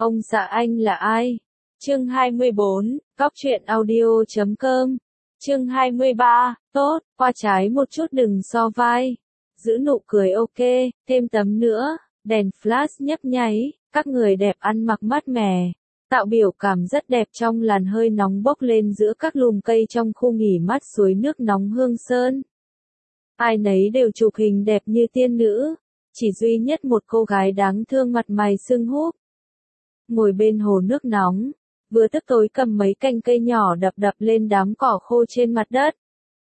Ông xã anh là ai? Chương 24, Cóc truyện audio.com. Chương 23, tốt, qua trái một chút đừng so vai. Giữ nụ cười ok, thêm tấm nữa, đèn flash nhấp nháy, các người đẹp ăn mặc mát mẻ, tạo biểu cảm rất đẹp trong làn hơi nóng bốc lên giữa các lùm cây trong khu nghỉ mát suối nước nóng Hương Sơn. Ai nấy đều chụp hình đẹp như tiên nữ, chỉ duy nhất một cô gái đáng thương mặt mày sưng húp. Ngồi bên hồ nước nóng, vừa tức tối cầm mấy cành cây nhỏ đập đập lên đám cỏ khô trên mặt đất.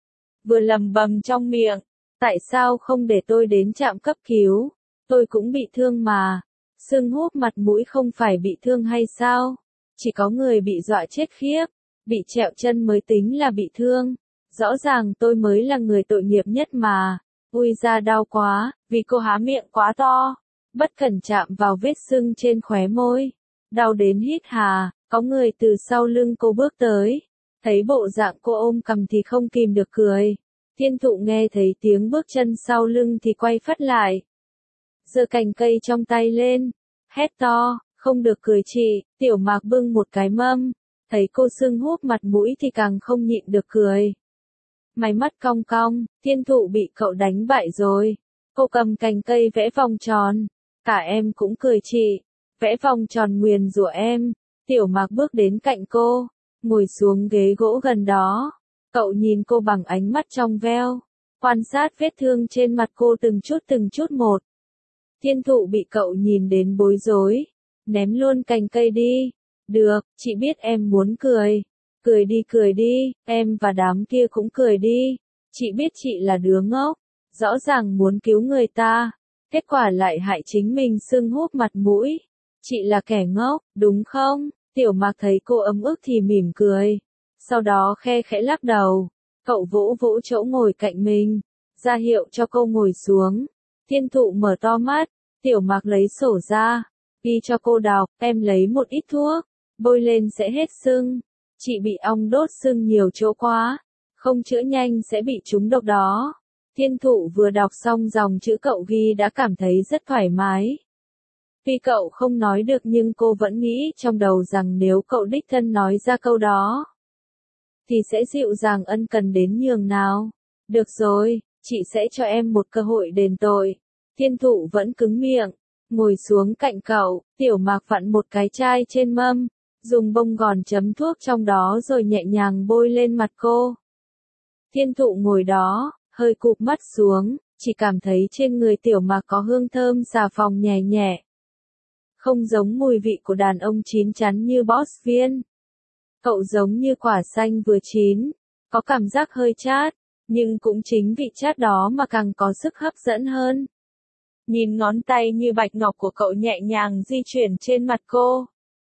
Vừa lầm bầm trong miệng, tại sao không để tôi đến trạm cấp cứu, tôi cũng bị thương mà, sưng húp mặt mũi không phải bị thương hay sao, chỉ có người bị dọa chết khiếp, bị trẹo chân mới tính là bị thương, rõ ràng tôi mới là người tội nghiệp nhất mà, ui da đau quá, vì cô há miệng quá to, bất cẩn chạm vào vết sưng trên khóe môi, đau đến hít hà. Có người từ sau lưng cô bước tới, thấy bộ dạng cô ôm cằm thì không kìm được cười. Thiên thụ nghe thấy tiếng bước chân sau lưng thì quay phắt lại. Giơ cành cây trong tay lên, hét to, không được cười chị, Tiểu Mạc bưng một cái mâm, thấy cô sưng húp mặt mũi thì càng không nhịn được cười. Mày mắt cong cong, Thiên thụ bị cậu đánh bại rồi. Cô cầm cành cây vẽ vòng tròn, cả em cũng cười chị, vẽ vòng tròn nguyền rủa em. Tiểu Mạc bước đến cạnh cô, ngồi xuống ghế gỗ gần đó. Cậu nhìn cô bằng ánh mắt trong veo, quan sát vết thương trên mặt cô từng chút một. Thiên thụ bị cậu nhìn đến bối rối, ném luôn cành cây đi. Được, chị biết em muốn cười. Cười đi, em và đám kia cũng cười đi. Chị biết chị là đứa ngốc, rõ ràng muốn cứu người ta, kết quả lại hại chính mình sưng húp mặt mũi. Chị là kẻ ngốc, đúng không? Tiểu Mạc thấy cô ấm ức thì mỉm cười, sau đó khe khẽ lắc đầu. Cậu vỗ vỗ chỗ ngồi cạnh mình, ra hiệu cho cô ngồi xuống. Thiên thụ mở to mắt, Tiểu Mạc lấy sổ ra, ghi cho cô đọc, em lấy một ít thuốc, bôi lên sẽ hết sưng. Chị bị ong đốt sưng nhiều chỗ quá, không chữa nhanh sẽ bị trúng độc đó. Thiên thụ vừa đọc xong dòng chữ cậu ghi đã cảm thấy rất thoải mái. Tuy cậu không nói được nhưng cô vẫn nghĩ trong đầu rằng nếu cậu đích thân nói ra câu đó, thì sẽ dịu dàng ân cần đến nhường nào. Được rồi, chị sẽ cho em một cơ hội đền tội. Thiên thụ vẫn cứng miệng, ngồi xuống cạnh cậu, Tiểu Mạc vặn một cái chai trên mâm, dùng bông gòn chấm thuốc trong đó rồi nhẹ nhàng bôi lên mặt cô. Thiên thụ ngồi đó, hơi cụp mắt xuống, chỉ cảm thấy trên người Tiểu Mạc có hương thơm xà phòng nhẹ nhẹ. Không giống mùi vị của đàn ông chín chắn như Boss Viên. Cậu giống như quả xanh vừa chín, có cảm giác hơi chát, nhưng cũng chính vị chát đó mà càng có sức hấp dẫn hơn. Nhìn ngón tay như bạch ngọc của cậu nhẹ nhàng di chuyển trên mặt cô.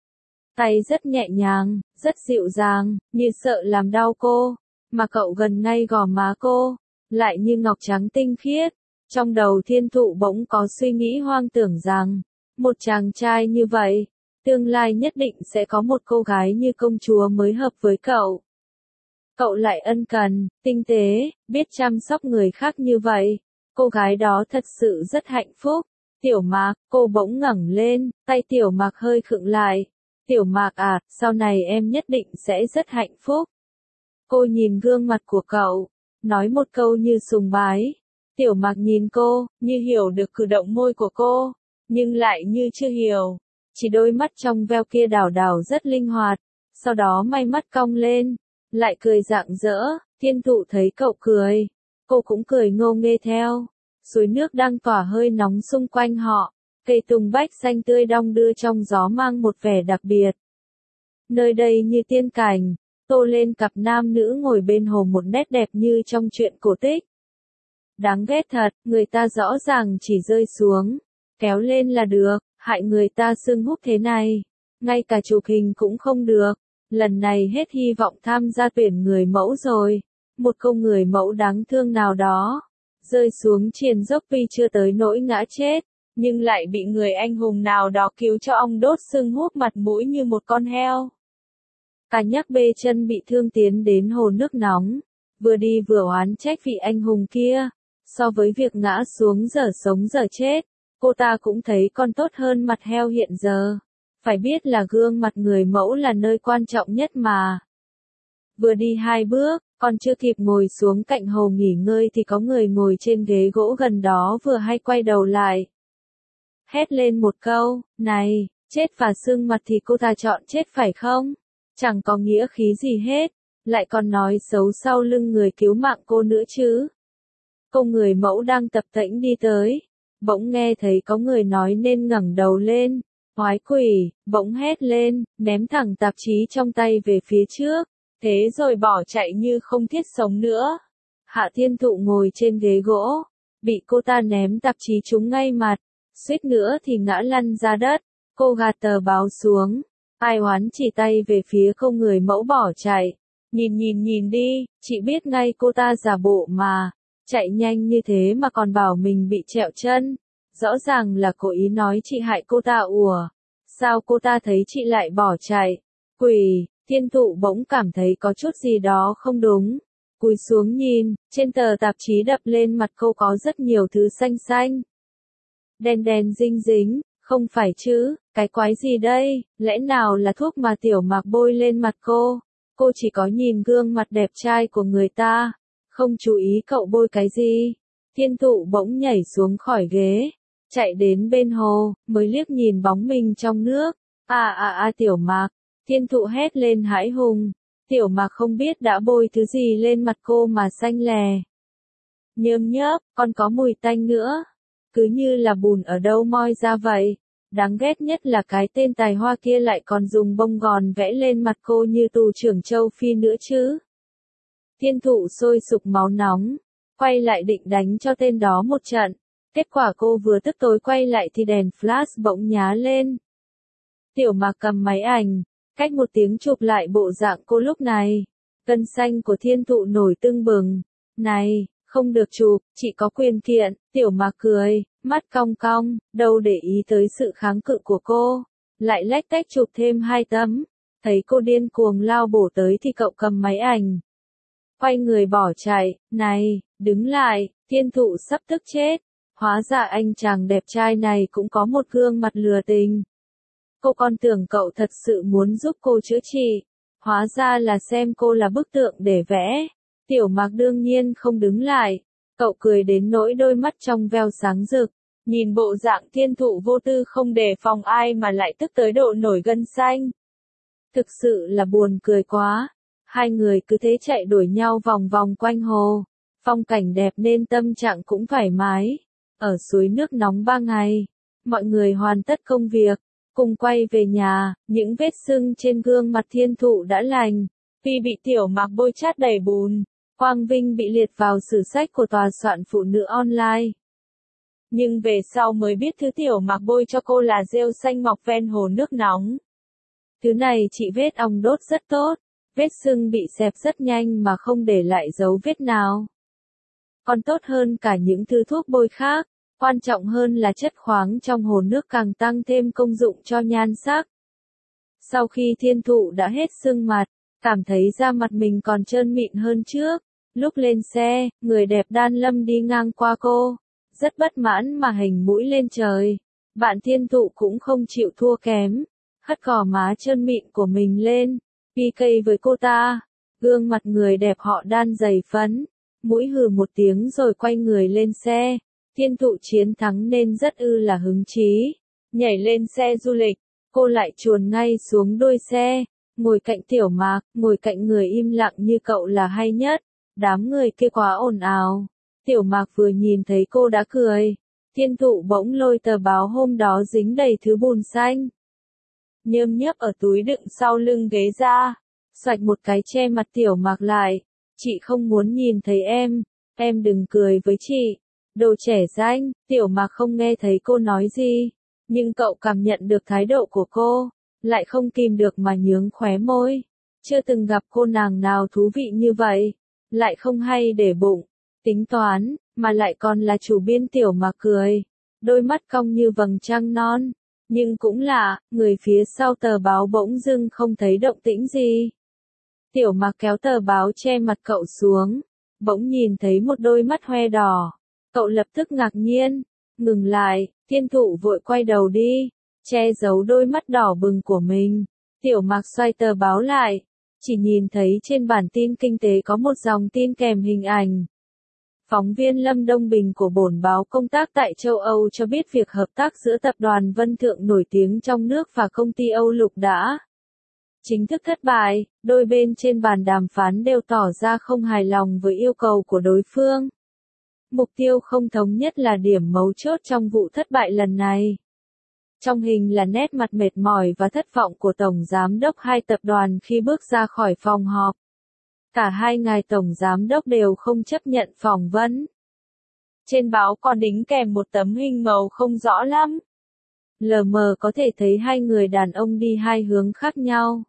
Tay rất nhẹ nhàng, rất dịu dàng, như sợ làm đau cô, mà cậu gần ngay gò má cô, lại như ngọc trắng tinh khiết. Trong đầu Thiên thụ bỗng có suy nghĩ hoang tưởng rằng, một chàng trai như vậy, tương lai nhất định sẽ có một cô gái như công chúa mới hợp với cậu. Cậu lại ân cần, tinh tế, biết chăm sóc người khác như vậy. Cô gái đó thật sự rất hạnh phúc. Tiểu Mạc, cô bỗng ngẩng lên, tay Tiểu Mạc hơi khựng lại. Tiểu Mạc à, sau này em nhất định sẽ rất hạnh phúc. Cô nhìn gương mặt của cậu, nói một câu như sùng bái. Tiểu Mạc nhìn cô, như hiểu được cử động môi của cô, nhưng lại như chưa hiểu. Chỉ đôi mắt trong veo kia đảo đảo rất linh hoạt, sau đó may mắt cong lên, lại cười rạng rỡ. Thiên thụ thấy cậu cười, cô cũng cười ngô nghê theo. Suối nước đang tỏa hơi nóng xung quanh họ, cây tùng bách xanh tươi đong đưa trong gió mang một vẻ đặc biệt. Nơi đây như tiên cảnh, tô lên cặp nam nữ ngồi bên hồ một nét đẹp như trong truyện cổ tích. Đáng ghét thật, người ta rõ ràng chỉ rơi xuống, kéo lên là được, hại người ta sưng húp thế này. Ngay cả chụp hình cũng không được, lần này hết hy vọng tham gia tuyển người mẫu rồi. Một câu người mẫu đáng thương nào đó, rơi xuống triền dốc tuy chưa tới nỗi ngã chết, nhưng lại bị người anh hùng nào đó cứu cho ong đốt sưng húp mặt mũi như một con heo. Cả nhắc bê chân bị thương tiến đến hồ nước nóng, vừa đi vừa oán trách vị anh hùng kia. So với việc ngã xuống giờ sống giờ chết, cô ta cũng thấy còn tốt hơn mặt heo hiện giờ. Phải biết là gương mặt người mẫu là nơi quan trọng nhất mà. Vừa đi 2 bước, còn chưa kịp ngồi xuống cạnh hồ nghỉ ngơi thì có người ngồi trên ghế gỗ gần đó vừa hay quay đầu lại. Hét lên một câu, này, chết và sưng mặt thì cô ta chọn chết phải không? Chẳng có nghĩa khí gì hết, lại còn nói xấu sau lưng người cứu mạng cô nữa chứ. Cô người mẫu đang tập tễnh đi tới, bỗng nghe thấy có người nói nên ngẩng đầu lên, oái quỷ, bỗng hét lên, ném thẳng tạp chí trong tay về phía trước, thế rồi bỏ chạy như không thiết sống nữa. Hạ Thiên Thụ ngồi trên ghế gỗ, bị cô ta ném tạp chí trúng ngay mặt, suýt nữa thì ngã lăn ra đất. Cô gạt tờ báo xuống, ai oán chỉ tay về phía cô người mẫu bỏ chạy. Nhìn đi, chị biết ngay cô ta giả bộ mà, chạy nhanh như thế mà còn bảo mình bị trẹo chân. Rõ ràng là cố ý nói chị hại cô ta ùa. Sao cô ta thấy chị lại bỏ chạy? Quỷ, Thiên Thụ bỗng cảm thấy có chút gì đó không đúng. Cúi xuống nhìn, trên tờ tạp chí đập lên mặt cô có rất nhiều thứ xanh xanh. Đen đen dinh dính, không phải chứ, cái quái gì đây, lẽ nào là thuốc mà Tiểu Mạc bôi lên mặt cô? Cô chỉ có nhìn gương mặt đẹp trai của người ta, không chú ý cậu bôi cái gì. Thiên Thụ bỗng nhảy xuống khỏi ghế, chạy đến bên hồ, mới liếc nhìn bóng mình trong nước. Tiểu Mạc, Thiên Thụ hét lên hãi hùng. Tiểu Mạc không biết đã bôi thứ gì lên mặt cô mà xanh lè. Nhớm nhớp, còn có mùi tanh nữa. Cứ như là bùn ở đâu moi ra vậy. Đáng ghét nhất là cái tên tài hoa kia lại còn dùng bông gòn vẽ lên mặt cô như tù trưởng châu Phi nữa chứ. Thiên Thụ sôi sục máu nóng, quay lại định đánh cho tên đó một trận. Kết quả cô vừa tức tối quay lại thì đèn flash bỗng nhá lên. Tiểu Mạc cầm máy ảnh, cách một tiếng chụp lại bộ dạng cô lúc này. Gân xanh của Thiên Thụ nổi tưng bừng. Này, không được chụp, chị có quyền kiện. Tiểu Mạc cười, mắt cong cong, đâu để ý tới sự kháng cự của cô. Lại lách tách chụp thêm 2 tấm. Thấy cô điên cuồng lao bổ tới thì cậu cầm máy ảnh, quay người bỏ chạy. Này, đứng lại, Thiên Thụ sắp tức chết. Hóa ra anh chàng đẹp trai này cũng có một gương mặt lừa tình. Cô còn tưởng cậu thật sự muốn giúp cô chữa trị. Hóa ra là xem cô là bức tượng để vẽ. Tiểu Mạc đương nhiên không đứng lại. Cậu cười đến nỗi đôi mắt trong veo sáng rực. Nhìn bộ dạng Thiên Thụ vô tư không đề phòng ai mà lại tức tới độ nổi gân xanh. Thực sự là buồn cười quá. Hai người cứ thế chạy đuổi nhau vòng vòng quanh hồ. Phong cảnh đẹp nên tâm trạng cũng thoải mái. Ở suối nước nóng 3 ngày. Mọi người hoàn tất công việc. Cùng quay về nhà, những vết sưng trên gương mặt Thiên Thụ đã lành. Vì bị Tiểu Mạc bôi chát đầy bùn, Quang Vinh bị liệt vào sử sách của tòa soạn phụ nữ online. Nhưng về sau mới biết thứ Tiểu Mạc bôi cho cô là rêu xanh mọc ven hồ nước nóng. Thứ này trị vết ong đốt rất tốt, vết sưng bị xẹp rất nhanh mà không để lại dấu vết nào. Còn tốt hơn cả những thứ thuốc bôi khác. Quan trọng hơn là chất khoáng trong hồ nước càng tăng thêm công dụng cho nhan sắc. Sau khi Thiên Thụ đã hết sưng mặt, cảm thấy da mặt mình còn trơn mịn hơn trước. Lúc lên xe, người đẹp Đan Lâm đi ngang qua cô. Rất bất mãn mà hình mũi lên trời. Bạn Thiên Thụ cũng không chịu thua kém. Hất gò má trơn mịn của mình lên. PK với cô ta. Gương mặt người đẹp họ Đan dày phấn. Mũi hừ một tiếng rồi quay người lên xe. Thiên Thụ chiến thắng nên rất là hứng chí. Nhảy lên xe du lịch, cô lại chuồn ngay xuống đuôi xe. Ngồi cạnh Tiểu Mạc, ngồi cạnh người im lặng như cậu là hay nhất. Đám người kia quá ồn ào. Tiểu Mạc vừa nhìn thấy cô đã cười. Thiên Thụ bỗng lôi tờ báo hôm đó dính đầy thứ bùn xanh. Nhớm nhớp ở túi đựng sau lưng ghế ra. Xoạch một cái che mặt Tiểu Mạc lại. Chị không muốn nhìn thấy em đừng cười với chị. Đồ trẻ ranh, Tiểu Mạc không nghe thấy cô nói gì. Nhưng cậu cảm nhận được thái độ của cô. Lại không kìm được mà nhướng khóe môi. Chưa từng gặp cô nàng nào thú vị như vậy. Lại không hay để bụng. Tính toán, mà lại còn là chủ biên. Tiểu Mạc cười. Đôi mắt cong như vầng trăng non. Nhưng cũng lạ, người phía sau tờ báo bỗng dưng không thấy động tĩnh gì. Tiểu Mạc kéo tờ báo che mặt cậu xuống. Bỗng nhìn thấy một đôi mắt hoe đỏ. Cậu lập tức ngạc nhiên. Ngừng lại, Thiên Thụ vội quay đầu đi. che giấu đôi mắt đỏ bừng của mình. Tiểu Mạc xoay tờ báo lại, chỉ nhìn thấy trên bản tin kinh tế có một dòng tin kèm hình ảnh. Phóng viên Lâm Đông Bình của bổn báo công tác tại châu Âu cho biết việc hợp tác giữa tập đoàn Vân Thượng nổi tiếng trong nước và công ty Âu Lục đã chính thức thất bại, đôi bên trên bàn đàm phán đều tỏ ra không hài lòng với yêu cầu của đối phương. Mục tiêu không thống nhất là điểm mấu chốt trong vụ thất bại lần này. Trong hình là nét mặt mệt mỏi và thất vọng của Tổng Giám đốc hai tập đoàn khi bước ra khỏi phòng họp. Cả hai ngài Tổng Giám đốc đều không chấp nhận phỏng vấn. Trên báo còn đính kèm một tấm hình màu không rõ lắm. Lờ mờ có thể thấy hai người đàn ông đi hai hướng khác nhau.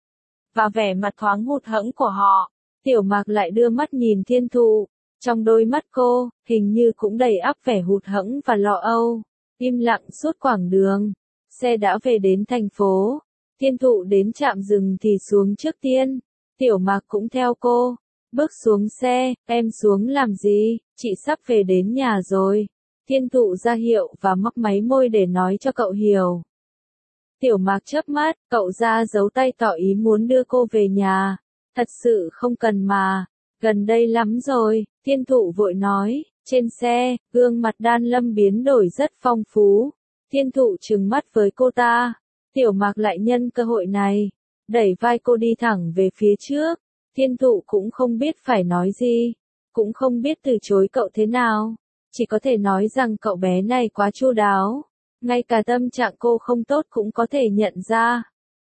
Và vẻ mặt thoáng hụt hẫng của họ, Tiểu Mạc lại đưa mắt nhìn Thiên Thụ. Trong đôi mắt cô, hình như cũng đầy ắp vẻ hụt hẫng và lo âu. Im lặng suốt quãng đường. Xe đã về đến thành phố. Thiên Thụ đến trạm dừng thì xuống trước tiên. Tiểu Mạc cũng theo cô. Bước xuống xe, em xuống làm gì, chị sắp về đến nhà rồi. Thiên Thụ ra hiệu và mấp máy môi để nói cho cậu hiểu. Tiểu Mạc chớp mắt, cậu ra giấu tay tỏ ý muốn đưa cô về nhà. Thật sự không cần mà, gần đây lắm rồi, Thiên Thụ vội nói. Trên xe, gương mặt Đan Lâm biến đổi rất phong phú. Thiên Thụ trừng mắt với cô ta. Tiểu Mạc lại nhân cơ hội này, đẩy vai cô đi thẳng về phía trước. Thiên Thụ cũng không biết phải nói gì, cũng không biết từ chối cậu thế nào. Chỉ có thể nói rằng cậu bé này quá chu đáo. Ngay cả tâm trạng cô không tốt cũng có thể nhận ra.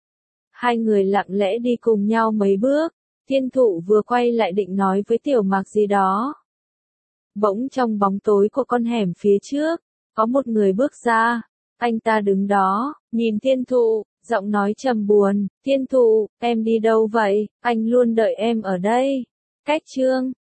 Hai người lặng lẽ đi cùng nhau mấy bước. Thiên Thụ vừa quay lại định nói với Tiểu Mạc gì đó. Bỗng trong bóng tối của con hẻm phía trước, có một người bước ra. Anh ta đứng đó, nhìn Thiên Thụ, giọng nói trầm buồn. Thiên Thụ, em đi đâu vậy? Anh luôn đợi em ở đây. Cách chương